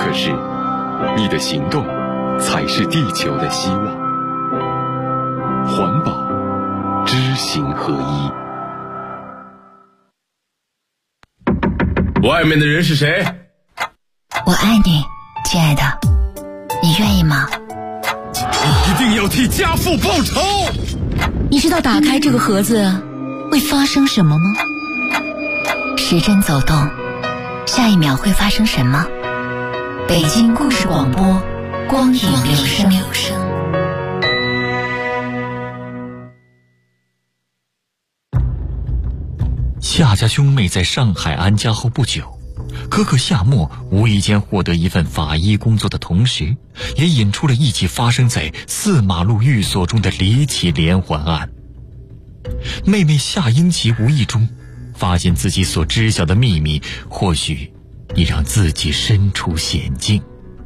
可是，你的行动才是地球的希望。环保，知行合一。 外面的人是谁？ 我爱你，亲爱的，你愿意吗？ 你一定要替家父报仇！ 你知道打开这个盒子会发生什么吗？时针走动，下一秒会发生什么？北京故事广播，光影留声。 夏家兄妹在上海安家后不久，哥哥夏沫无意间获得一份法医工作的同时，也引出了一起发生在4马路寓所中的离奇连环案。妹妹夏英奇无意中发现自己所知晓的秘密，或许已让自己身处险境。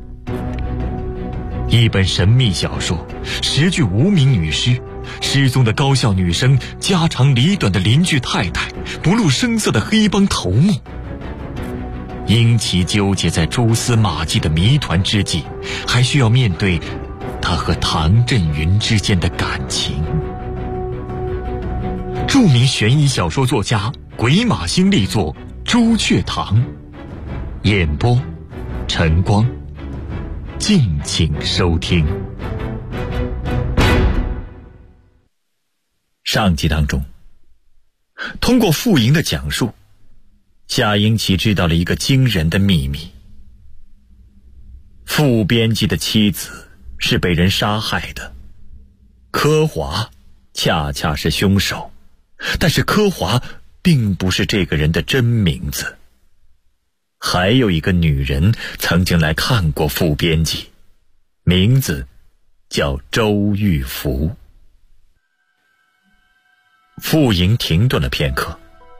一本神秘小说，10具无名女尸，失踪的高校女生，家长里短的邻居太太，不露声色的黑帮头目。英奇纠结在蛛丝马迹的谜团之际，还需要面对他和唐振云之间的感情。著名悬疑小说作家鬼马星力作《朱雀堂》，演播晨光，敬请收听。上集当中，通过傅莹的讲述，夏英奇知道了一个惊人的秘密：副编辑的妻子是被人杀害的，柯华恰恰是凶手，但是柯华并不是这个人的真名字。还有一个女人曾经来看过副编辑，名字叫周玉福。傅莹停顿了片刻。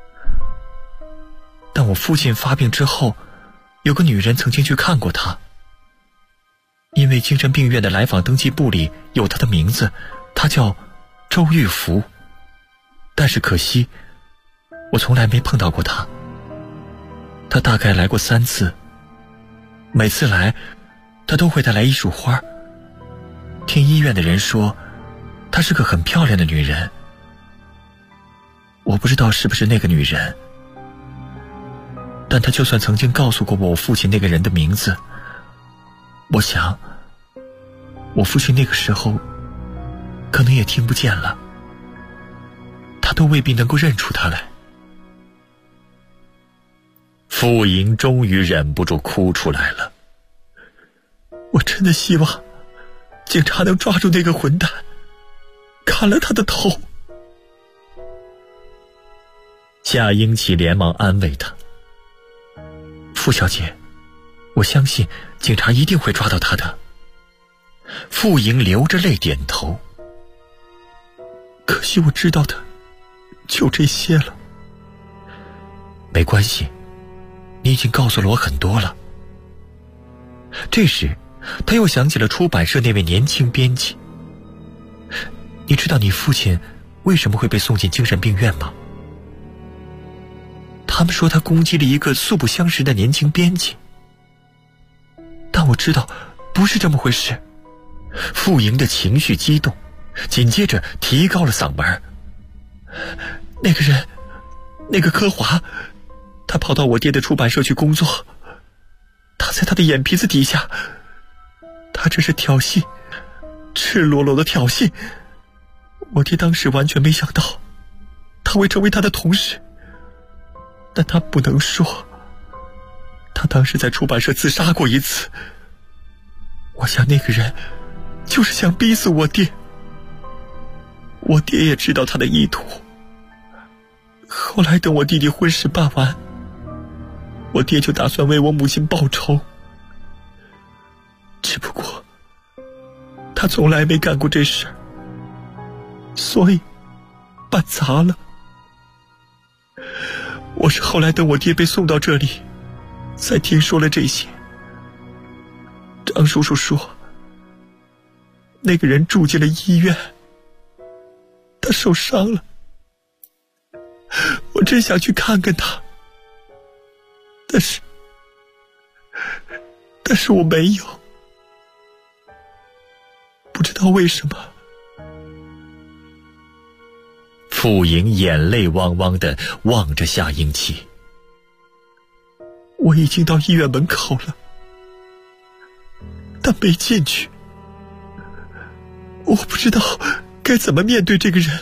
但我父亲发病之后，有个女人曾经去看过他，因为精神病院的来访登记簿里有他的名字，他叫周玉福。但是可惜，我从来没碰到过他。他大概来过3次，每次来，他都会带来一束花。听医院的人说，她是个很漂亮的女人。我不知道是不是那个女人，但她就算曾经告诉过我父亲那个人的名字，我想，我父亲那个时候可能也听不见了，他都未必能够认出他来。傅莹终于忍不住哭出来了。我真的希望警察能抓住那个混蛋，砍了他的头。夏英奇连忙安慰他：傅小姐，我相信警察一定会抓到他的。傅莹流着泪点头。可惜我知道的就这些了。没关系，你已经告诉了我很多了。这时他又想起了出版社那位年轻编辑。你知道你父亲为什么会被送进精神病院吗？他们说他攻击了一个素不相识的年轻编辑，但我知道不是这么回事。傅莹的情绪激动，紧接着提高了嗓门：那个人，那个柯华，他跑到我爹的出版社去工作，他在他的眼皮子底下，他这是挑衅，赤裸裸的挑衅。我爹当时完全没想到他会成为他的同事，但他不能说，他当时在出版社自杀过一次。我想那个人就是想逼死我爹，我爹也知道他的意图。后来等我弟弟婚事办完，我爹就打算为我母亲报仇，只不过他从来没干过这事儿，所以办砸了。我是后来等我爹被送到这里才听说了这些。张叔叔说，那个人住进了医院，他受伤了。我真想去看看他，但但是我没有，不知道为什么。傅莹眼泪汪汪地望着夏英奇。我已经到医院门口了，但没进去。我不知道该怎么面对这个人。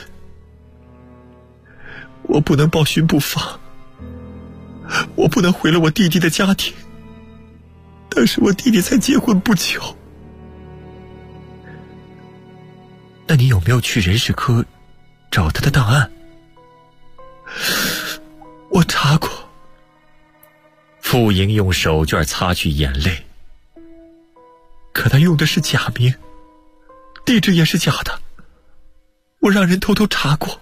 我不能抱勋不放，我不能毁了我弟弟的家庭。但是我弟弟才结婚不久。那你有没有去人事科找他的档案？我查过。傅莹用手绢擦去眼泪，可他用的是假名，地址也是假的，我让人偷偷查过。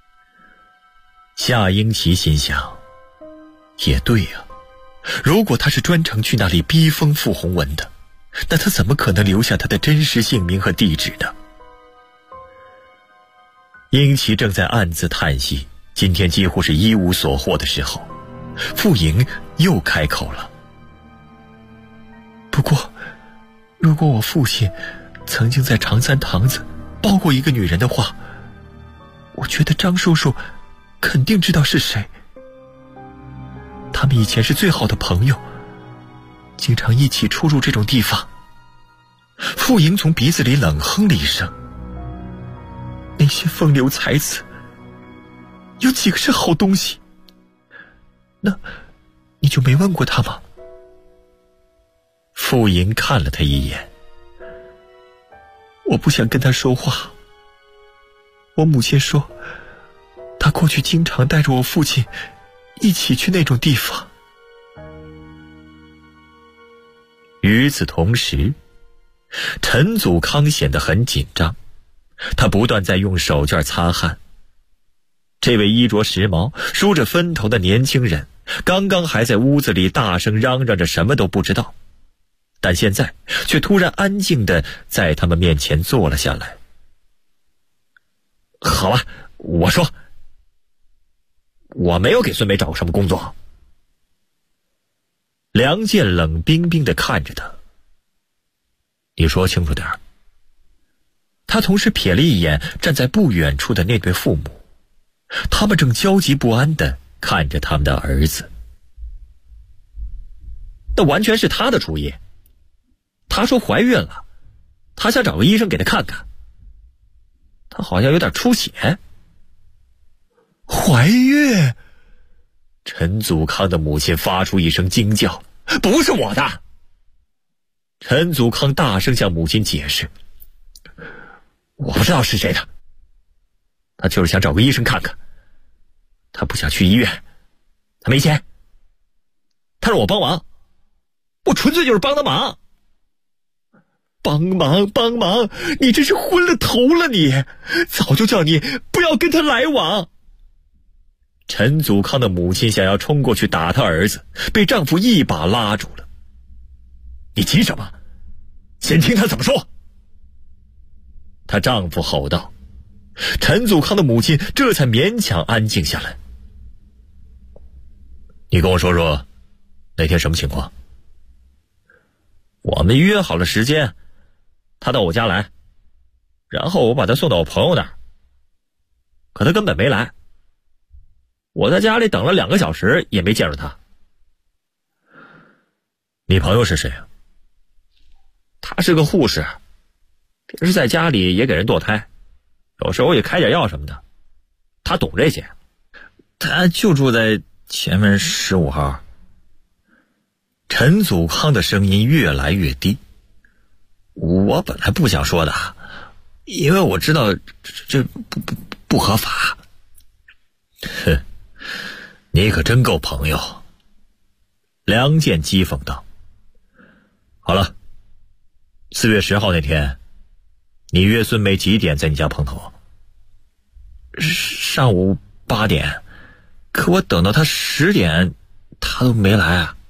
夏英奇心想，也对呀，如果他是专程去那里逼疯傅红文的，那他怎么可能留下他的真实姓名和地址呢？英奇正在暗自叹息，今天几乎是一无所获的时候，傅莹又开口了。不过，如果我父亲曾经在长三堂子抱过一个女人的话，我觉得张叔叔肯定知道是谁。他们以前是最好的朋友，经常一起出入这种地方。傅莹从鼻子里冷哼了一声。那些风流才子有几个是好东西？那你就没问过他吗？傅莹看了他一眼。我不想跟他说话。我母亲说，他过去经常带着我父亲一起去那种地方。与此同时，陈祖康显得很紧张，他不断在用手绢擦汗。这位衣着时髦、梳着分头的年轻人，刚刚还在屋子里大声嚷嚷着什么都不知道，但现在却突然安静地在他们面前坐了下来。好吧，我说，我没有给孙梅找过什么工作。梁健冷冰冰地看着他。你说清楚点儿。他同时瞥了一眼站在不远处的那对父母，他们正焦急不安地看着他们的儿子。那完全是他的主意。他说怀孕了，他想找个医生给他看看。他好像有点出血。怀孕？陈祖康的母亲发出一声惊叫，不是我的。陈祖康大声向母亲解释，我不知道是谁的，他就是想找个医生看看。他不想去医院，他没钱，他让我帮忙，我纯粹就是帮他忙。帮忙，你这是昏了头了你！早就叫你不要跟他来往。陈祖康的母亲想要冲过去打他儿子，被丈夫一把拉住了。你急什么？先听他怎么说。她丈夫吼道。陈祖康的母亲这才勉强安静下来。你跟我说说那天什么情况？我们约好了时间，他到我家来，然后我把他送到我朋友那儿，可他根本没来。我在家里等了2个小时也没见着他。你朋友是谁啊？他是个护士，平时在家里也给人堕胎，有时候也开点药什么的，他懂这些。他就住在前面15号。陈祖康的声音越来越低。我本来不想说的，因为我知道这不合法。哼，你可真够朋友。梁健讥讽道。好了，4月10号那天，你约孙梅几点在你家碰头？上午8点，可我等到他10点，他都没来啊。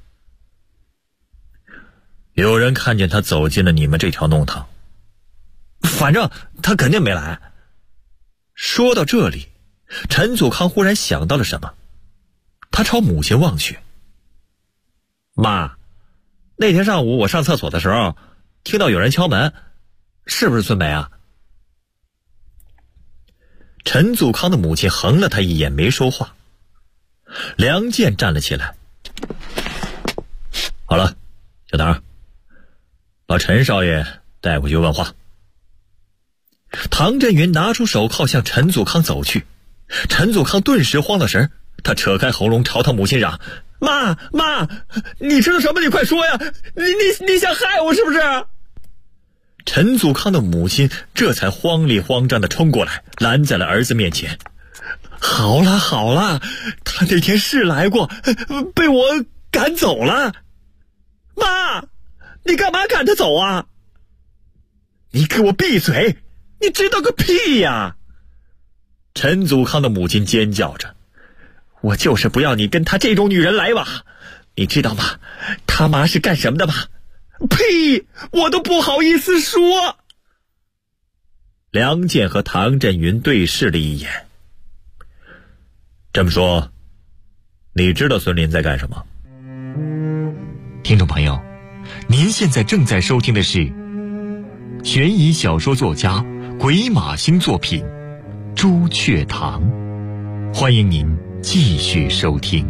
有人看见他走进了你们这条弄堂，反正他肯定没来。说到这里，陈祖康忽然想到了什么，他朝母亲望去。妈， 那天上午我上厕所的时候，听到有人敲门，是不是孙梅啊？陈祖康的母亲横了他一眼，没说话。梁健站了起来。好了，小唐，把陈少爷带回去问话。唐振云拿出手铐向陈祖康走去，陈祖康顿时慌了神，他扯开喉咙朝他母亲嚷：妈，你知道什么？你快说呀！你想害我是不是？陈祖康的母亲这才慌里慌张地冲过来，拦在了儿子面前。好了，他那天是来过，被我赶走了。妈，你干嘛赶他走啊？你给我闭嘴！你知道个屁呀！陈祖康的母亲尖叫着：我就是不要你跟他这种女人来往，你知道吗？他妈是干什么的吗？屁，我都不好意思说。梁健和唐振云对视了一眼。这么说，你知道孙林在干什么？ 听众朋友，您现在正在收听的是悬疑小说作家鬼马星作品《朱雀堂》，欢迎您继续收听。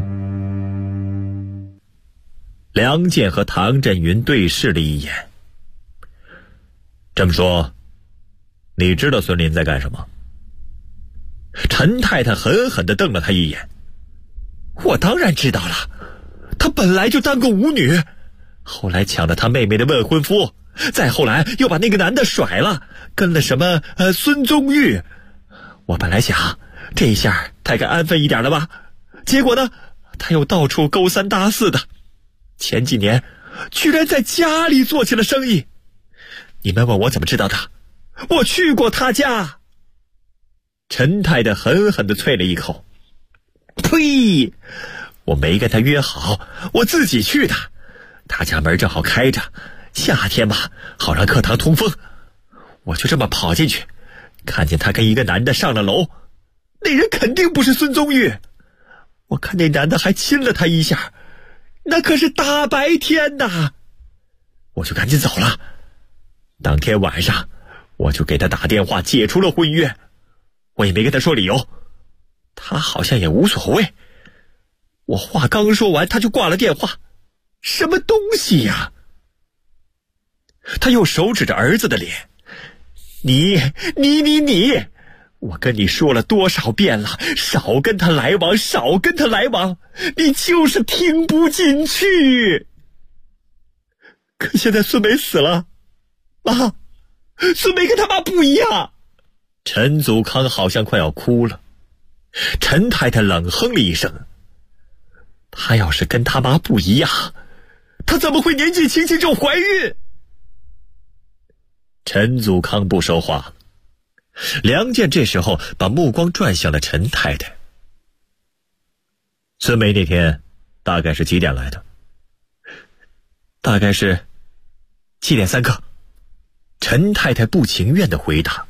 梁健和唐振云对视了一眼。这么说，你知道孙林在干什么？陈太太狠狠地瞪了他一眼。我当然知道了，他本来就当过舞女，后来抢了他妹妹的未婚夫，再后来又把那个男的甩了，跟了什么孙宗玉。我本来想这一下他该安分一点了吧，结果呢，他又到处勾三搭四的，前几年居然在家里做起了生意。你们问我怎么知道的？我去过他家。陈太太狠狠地啐了一口。呸！我没跟他约好，我自己去的。他家门正好开着，夏天嘛，好让课堂通风。我就这么跑进去，看见他跟一个男的上了楼，那人肯定不是孙宗玉。我看那男的还亲了他一下，那可是大白天的。我就赶紧走了。当天晚上，我就给他打电话解除了婚约。我也没跟他说理由，他好像也无所谓。我话刚说完，他就挂了电话。什么东西呀？他用手指着儿子的脸。你，我跟你说了多少遍了，少跟他来往，少跟他来往，你就是听不进去。可现在孙梅死了，妈，孙梅跟他妈不一样。陈祖康好像快要哭了。陈太太冷哼了一声，他要是跟他妈不一样，他怎么会年纪轻轻就怀孕？陈祖康不说话了。梁健这时候把目光转向了陈太太。孙梅那天大概是几点来的？大概是7点3刻。陈太太不情愿地回答。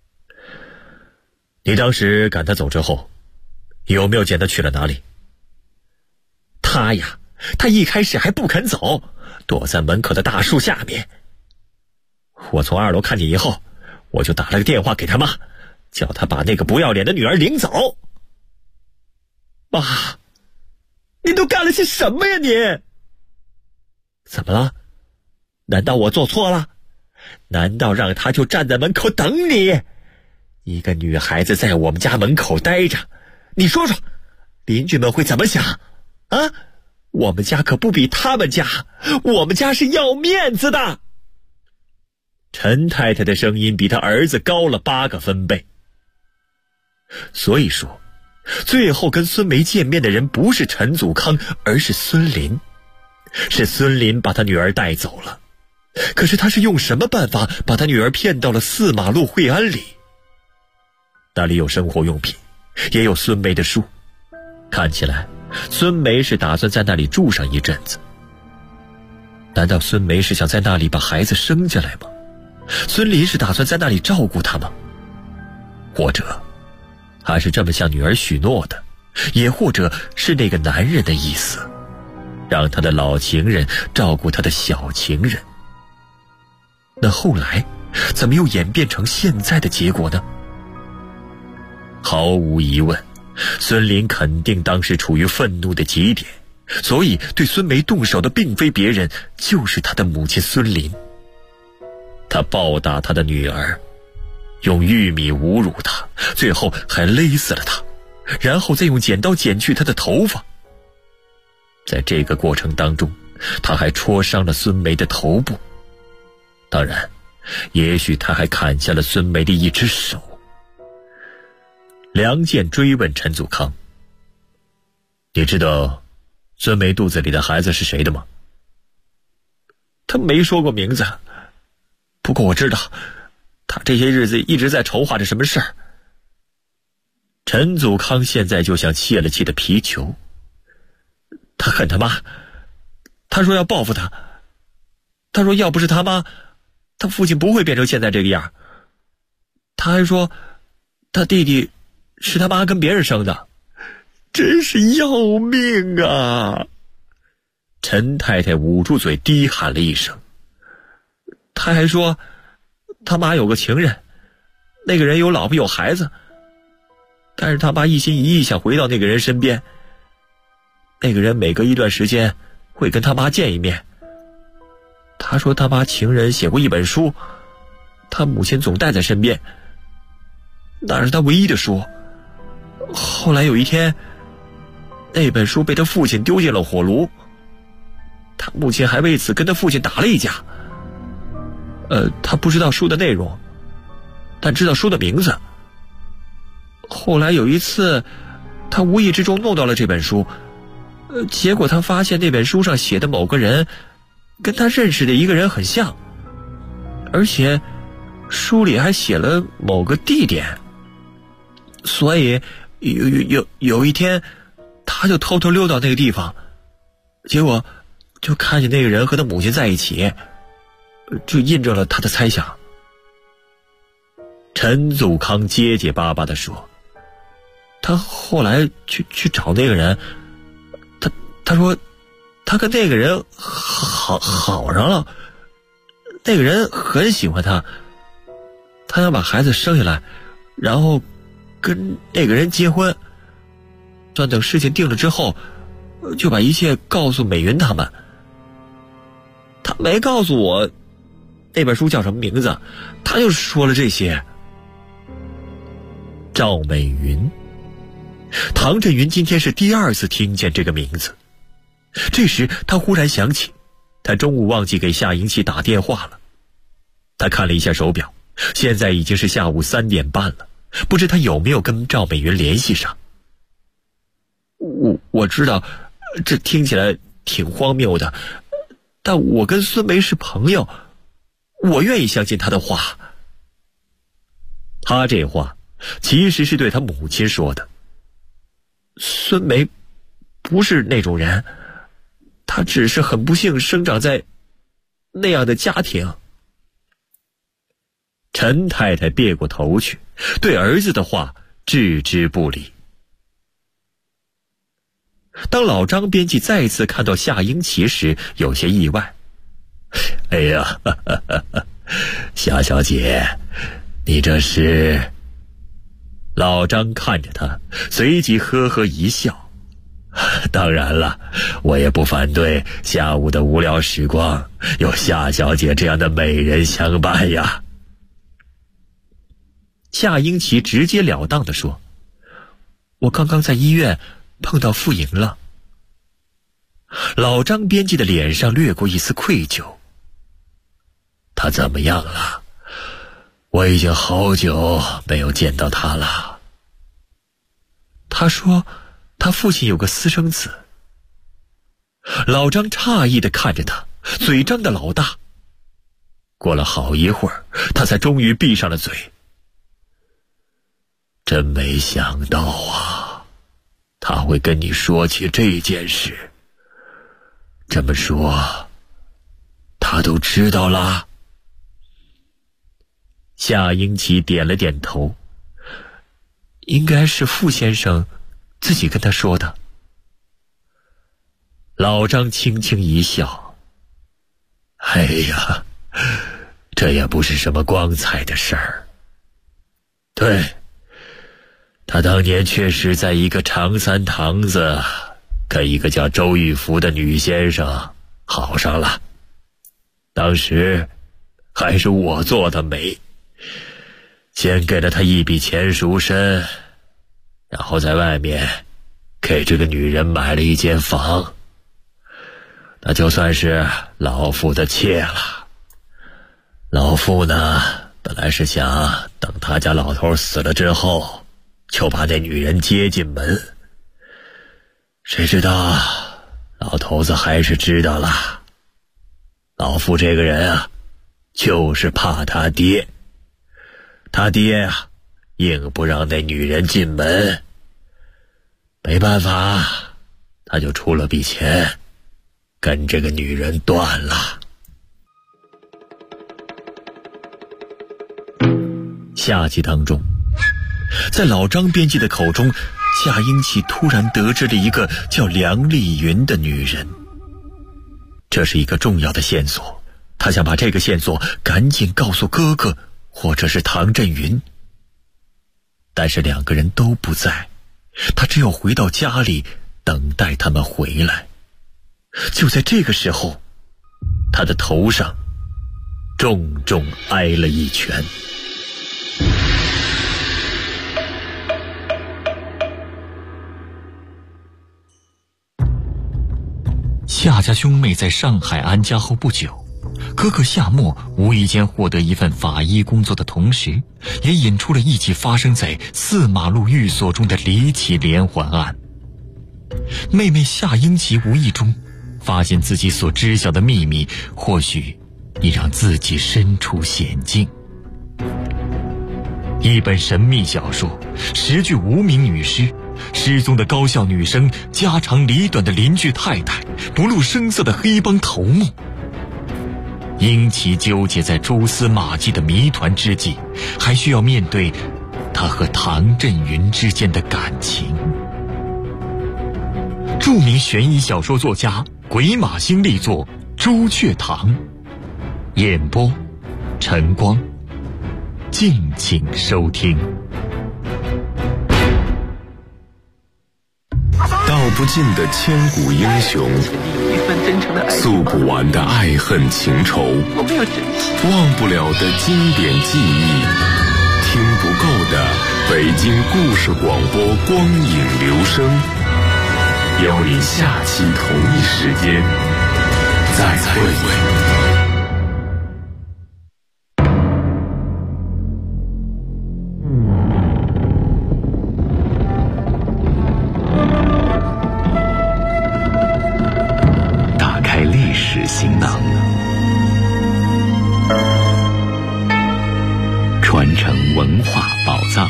你当时赶他走之后，有没有见他去了哪里？他呀，他一开始还不肯走，躲在门口的大树下面。我从2楼看见以后，我就打了个电话给他妈，叫他把那个不要脸的女儿领走。妈，你都干了些什么呀你？怎么了？难道我做错了？难道让他就站在门口等你？一个女孩子在我们家门口待着，你说说，邻居们会怎么想啊？我们家可不比他们家，我们家是要面子的。陈太太的声音比他儿子高了8个分贝。所以说，最后跟孙梅见面的人不是陈祖康，而是孙林。是孙林把他女儿带走了。可是他是用什么办法把他女儿骗到了4马路惠安里？那里有生活用品，也有孙梅的书。看起来孙梅是打算在那里住上一阵子。难道孙梅是想在那里把孩子生下来吗？孙林是打算在那里照顾他吗？或者还是这么向女儿许诺的，也或者是那个男人的意思。 让他的老情人照顾他的小情人。那后来怎么又演变成现在的结果呢？毫无疑问，孙林肯定当时处于愤怒的极点，所以对孙梅动手的并非别人，就是他的母亲孙林。他暴打他的女儿，用玉米侮辱她，最后还勒死了她，然后再用剪刀剪去她的头发。在这个过程当中，他还戳伤了孙梅的头部，当然也许他还砍下了孙梅的一只手。梁健追问陈祖康：你知道孙梅肚子里的孩子是谁的吗？他没说过名字，不过我知道他这些日子一直在筹划着什么事儿。陈祖康现在就像泄了气的皮球，他恨他妈，他说要报复他，他说要不是他妈，他父亲不会变成现在这个样。他还说他弟弟是他妈跟别人生的，真是要命啊！陈太太捂住嘴低喊了一声。他还说他妈有个情人，那个人有老婆有孩子，但是他妈一心一意想回到那个人身边，那个人每隔一段时间会跟他妈见一面。他说他妈情人写过一本书，他母亲总带在身边，那是他唯一的书。后来有一天，那本书被他父亲丢进了火炉，他母亲还为此跟他父亲打了一架。他不知道书的内容，但知道书的名字。后来有一次，他无意之中弄到了这本书，结果他发现那本书上写的某个人跟他认识的一个人很像，而且书里还写了某个地点，所以有一天他就偷偷溜到那个地方，结果就看见那个人和他母亲在一起，就印证了他的猜想。陈祖康结结巴巴地说，他后来去找那个人，他说他跟那个人好上了，那个人很喜欢他，他想把孩子生下来，然后跟那个人结婚，但等事情定了之后，就把一切告诉美云他们。他没告诉我那本书叫什么名字，他就说了这些。赵美云，唐振云今天是第二次听见这个名字。这时他忽然想起，他中午忘记给夏迎琪打电话了。他看了一下手表，现在已经是下午3点半了，不知他有没有跟赵美云联系上。我知道这听起来挺荒谬的，但我跟孙梅是朋友，我愿意相信他的话。他这话其实是对他母亲说的。孙梅不是那种人，她只是很不幸生长在那样的家庭。陈太太别过头去，对儿子的话置之不理。当老张编辑再次看到夏迎琪时，有些意外。哎呀，夏小姐，你这是……老张看着他，随即呵呵一笑。当然了，我也不反对下午的无聊时光有夏小姐这样的美人相伴呀。夏迎琪直截了当地说，我刚刚在医院碰到傅莹了。老张编辑的脸上掠过一丝愧疚。他怎么样了？我已经好久没有见到他了。他说他父亲有个私生子。老张诧异地看着他，嘴张得老大。过了好一会儿，他才终于闭上了嘴。真没想到啊，他会跟你说起这件事。这么说，他都知道了？夏迎琪点了点头。应该是傅先生自己跟他说的。 老张轻轻一笑，哎呀，这也不是什么光彩的事儿。对，他当年确实在一个长三堂子跟一个叫周玉福的女先生好上了，当时还是我做的媒，先给了他一笔钱赎身，然后在外面给这个女人买了一间房，那就算是老妇的妾了。老妇呢，本来是想等他家老头死了之后，就把那女人接进门，谁知道老头子还是知道了。老妇这个人啊，就是怕他爹，他爹啊，硬不让那女人进门，没办法，他就出了笔钱，跟这个女人断了。下集当中，在老张编辑的口中，夏英奇突然得知了一个叫梁丽云的女人，这是一个重要的线索，他想把这个线索赶紧告诉哥哥或者是唐振云，但是两个人都不在，他只有回到家里等待他们回来。就在这个时候，他的头上重重挨了一拳。 夏家兄妹在上海安家后不久，哥哥夏沫无意间获得一份法医工作的同时，也引出了一起发生在4马路寓所中的离奇连环案。妹妹夏英奇无意中发现自己所知晓的秘密，或许已让自己身处险境。一本神秘小说，10具无名女尸，失踪的高校女生，家长里短的邻居太太，不露声色的黑帮头目。英奇纠结在蛛丝马迹的谜团之际，还需要面对他和唐振云之间的感情。著名悬疑小说作家鬼马星力作《朱雀堂》，演播晨光，敬请收听。 道不尽的千古英雄，诉不完的爱恨情仇，忘不了的经典记忆，听不够的北京故事广播光影留声，邀你下期同一时间再会。行囊，传承文化宝藏。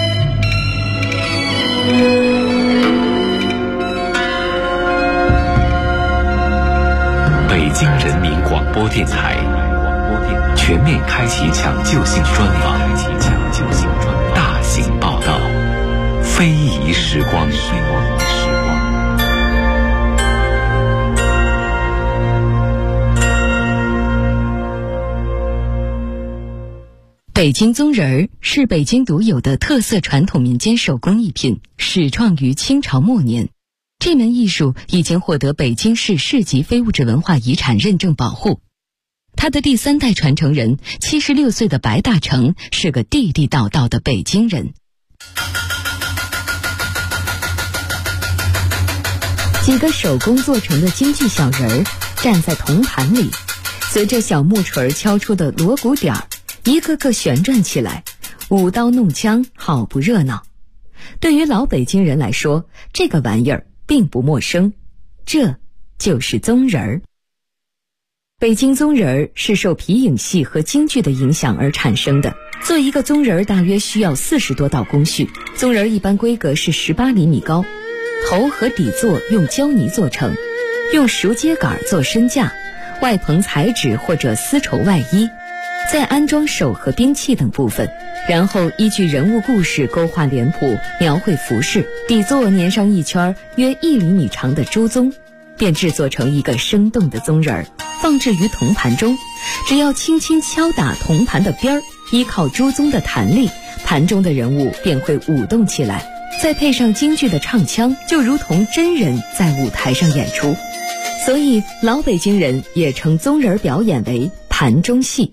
北京人民广播电台全面开启抢救性专访，大型报道，非遗时光。 北京宗人儿是北京独有的特色传统民间手工艺品，始创于清朝末年。这门艺术已经获得北京市市级非物质文化遗产认证保护。他的第3代传承人76岁的白大成是个地地道道的北京人。几个手工做成的京剧小人儿站在铜盘里，随着小木锤敲出的锣鼓点儿，一个个旋转起来，舞刀弄枪，好不热闹。对于老北京人来说，这个玩意儿并不陌生，这就是宗人儿。北京宗人儿是受皮影戏和京剧的影响而产生的。做一个宗人儿大约需要40多道工序，宗人儿一般规格是18厘米高，头和底座用胶泥做成，用熟秸秆做身架，外棚彩纸或者丝绸外衣，再安装手和兵器等部分，然后依据人物故事勾画脸谱，描绘服饰，底座粘上一圈约1厘米长的朱棕， 便制作成一个生动的棕人儿，放置于铜盘中。只要轻轻敲打铜盘的边儿，依靠猪鬃的弹力，盘中的人物便会舞动起来。再配上京剧的唱腔，就如同真人在舞台上演出。所以老北京人也称棕人表演为盘中戏。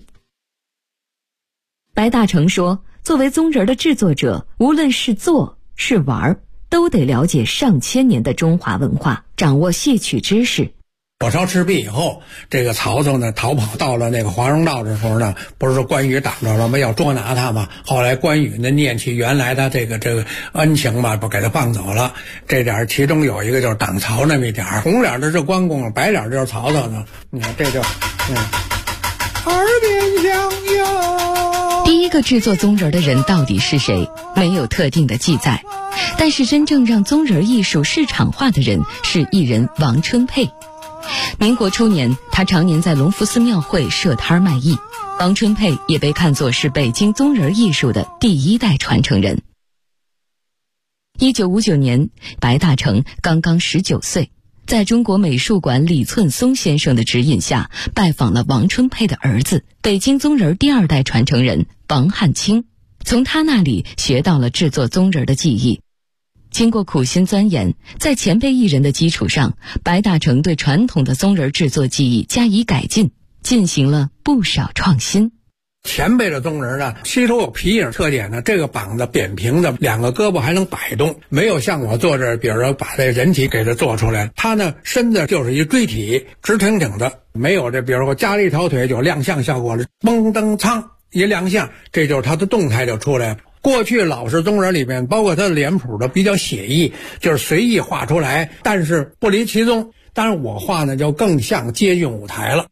白大成说，作为棕人的制作者，无论是做是玩，都得了解上千年的中华文化，掌握戏曲知识。 火烧赤壁以后，这个曹操呢逃跑到了那个华容道的时候呢，不是说关羽挡着了吗？要捉拿他嘛。后来关羽呢念起原来的这个恩情嘛，不给他放走了。这点其中有一个就是挡曹那么一点，红脸的是关公，白脸就是曹操呢。你看这就耳边响哟。 第一个制作棕人的人到底是谁？没有特定的记载。但是真正让棕人艺术市场化的人是艺人王春佩。民国初年，他常年在隆福寺庙会设摊卖艺。王春佩也被看作是北京棕人艺术的第一代传承人。1959年，白大成刚刚19岁，在中国美术馆李寸松先生的指引下，拜访了王春佩的儿子，北京棕人第2代传承人王汉卿，从他那里学到了制作棕人的技艺。经过苦心钻研，在前辈艺人的基础上，白大成对传统的棕人制作技艺加以改进，进行了不少创新。 前辈的棕人呢，吸收有皮影特点呢，这个膀子扁平的，2个胳膊还能摆动，没有像我做这，比如说把这人体给它做出来，它呢身子就是一锥体，直挺挺的，没有这，比如说加了一条腿就亮相效果了，嘣噔噌一亮相，这就是它的动态就出来了。过去老式棕人里面，包括他的脸谱的比较写意，就是随意画出来，但是不离其宗。当然我画呢就更像接近舞台了。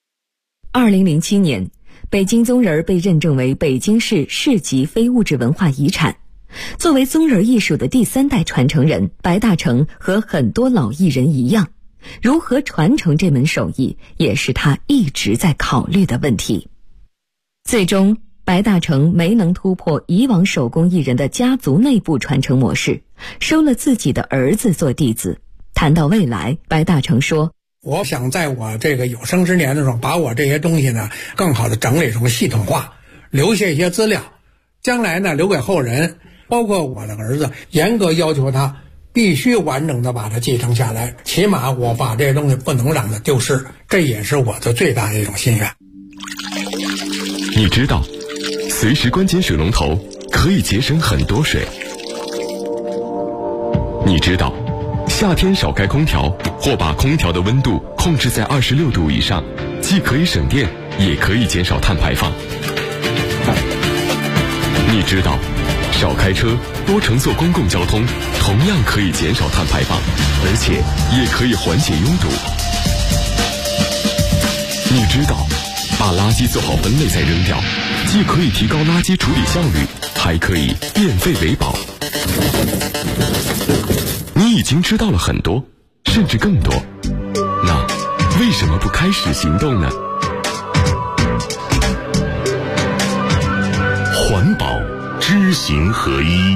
2007年，北京棕人被认证为北京市市级非物质文化遗产。作为棕人艺术的第3代传承人，白大成和很多老艺人一样，如何传承这门手艺，也是他一直在考虑的问题。最终白大成没能突破以往手工艺人的家族内部传承模式，收了自己的儿子做弟子。谈到未来，白大成说， 我想在我这个有生之年的时候，把我这些东西呢更好的整理成系统化，留下一些资料，将来呢留给后人，包括我的儿子，严格要求他必须完整的把它继承下来，起码我把这些东西不能让它丢失，这也是我的最大的一种心愿。 你知道随时关紧水龙头可以节省很多水。你知道夏天少开空调或把空调的温度控制在26度以上，既可以省电也可以减少碳排放。你知道少开车多乘坐公共交通同样可以减少碳排放，而且也可以缓解拥堵。你知道把垃圾做好分类再扔掉，既可以提高垃圾处理效率，还可以变废为宝。你已经知道了很多，甚至更多，那为什么不开始行动呢？环保知行合一。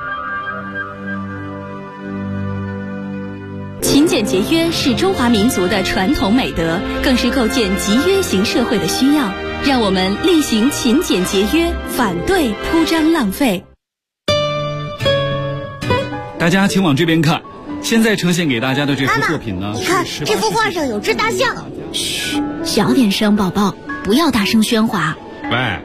勤俭节约是中华民族的传统美德，更是构建集约型社会的需要。让我们力行勤俭节约，反对铺张浪费。 大家请往这边看，现在呈现给大家的这幅作品呢， 你看这幅画上有只大象。 嘘，小点声，宝宝，不要大声喧哗。 喂。